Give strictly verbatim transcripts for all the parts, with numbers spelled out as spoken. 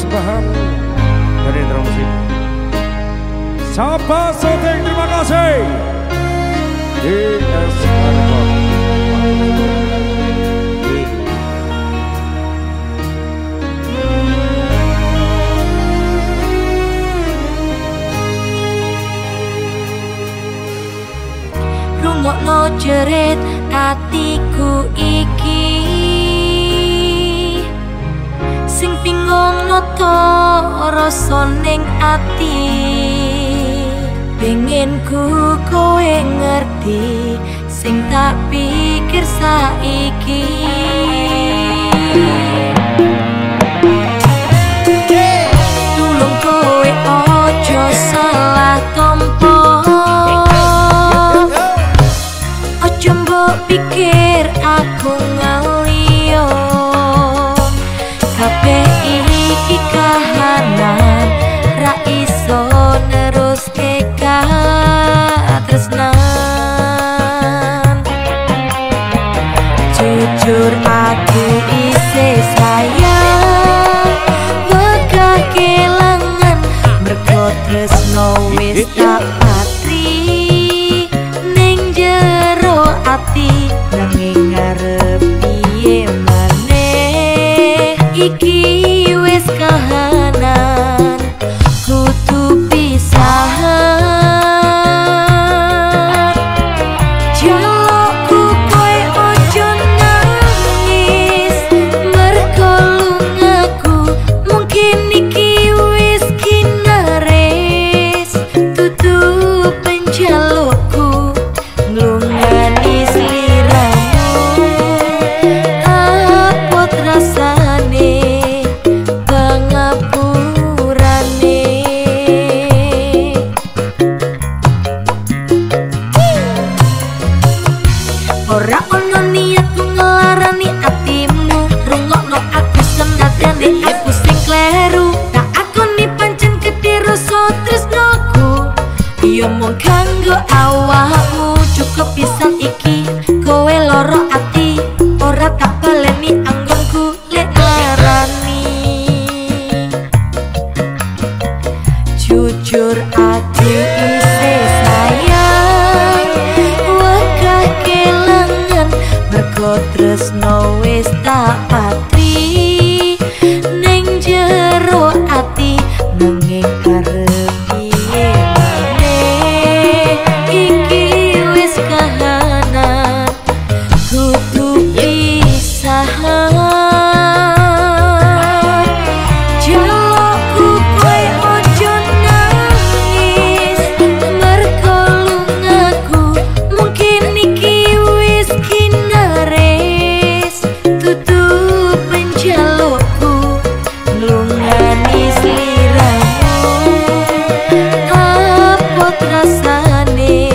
persembahan dari Indra Musik. Sapa Soteng, terima kasih. D S Record. Rungokno jerit atiku iki, sing bingung noto rasa ning ati. Pengen ku kowe ngerti sing tak pikir saiki. Tulung kowe ojo salah tompo, ojo mbok pikir aku ngaliyo. Kabeh iki kahanan ra iso neruske katresnan. Jujur aku isih sayang, wegah kelangan mergo tresno wis tak patri ning jero ati. Nanging ngarep piye maneh iki wis kahanan kudu pisahan. Jalukku kowe ojo nangis mergo lungaku, mungkin iki wis kinaris. Tutup penjalukku nglungani sliramu, apot rasane pangapurane. Ora ono niatku ngelarani atimu, rungokno aku senadyan dek aku sing kleru. Tak akoni pancen gedhe rasa tresnoku, iya mung kanggo awakmu. Cukup pisan iki kowe loro ati, ora tak baleni anggonku lek ngelarani. Jujur aku isih sayang, wegah kelangan mergo tresno wis tak patri ning jero ati. Nanging arep piye maneh iki wis kahanan kudu pisahan. Jalukku kowe ojo nangis mergo lungaku, mungkin iki wis kinaris. Tutup penjalukku nglungani sliramu, apot rasane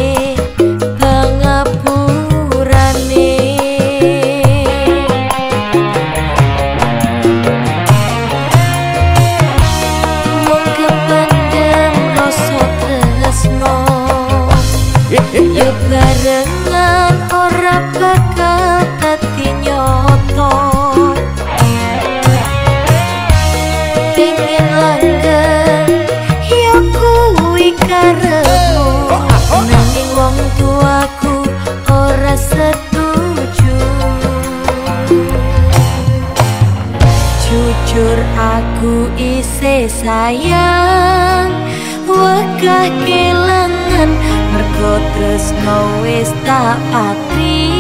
pangapurane. Mung kependem rasa tresno, yo barengan ora bakal dadi nyoto. Pengen langgeng yo kuwi karepmu, nanging wong tuaku ora setuju. Jujur aku isih sayang, wegah kelangan mergo tresno wis tak patri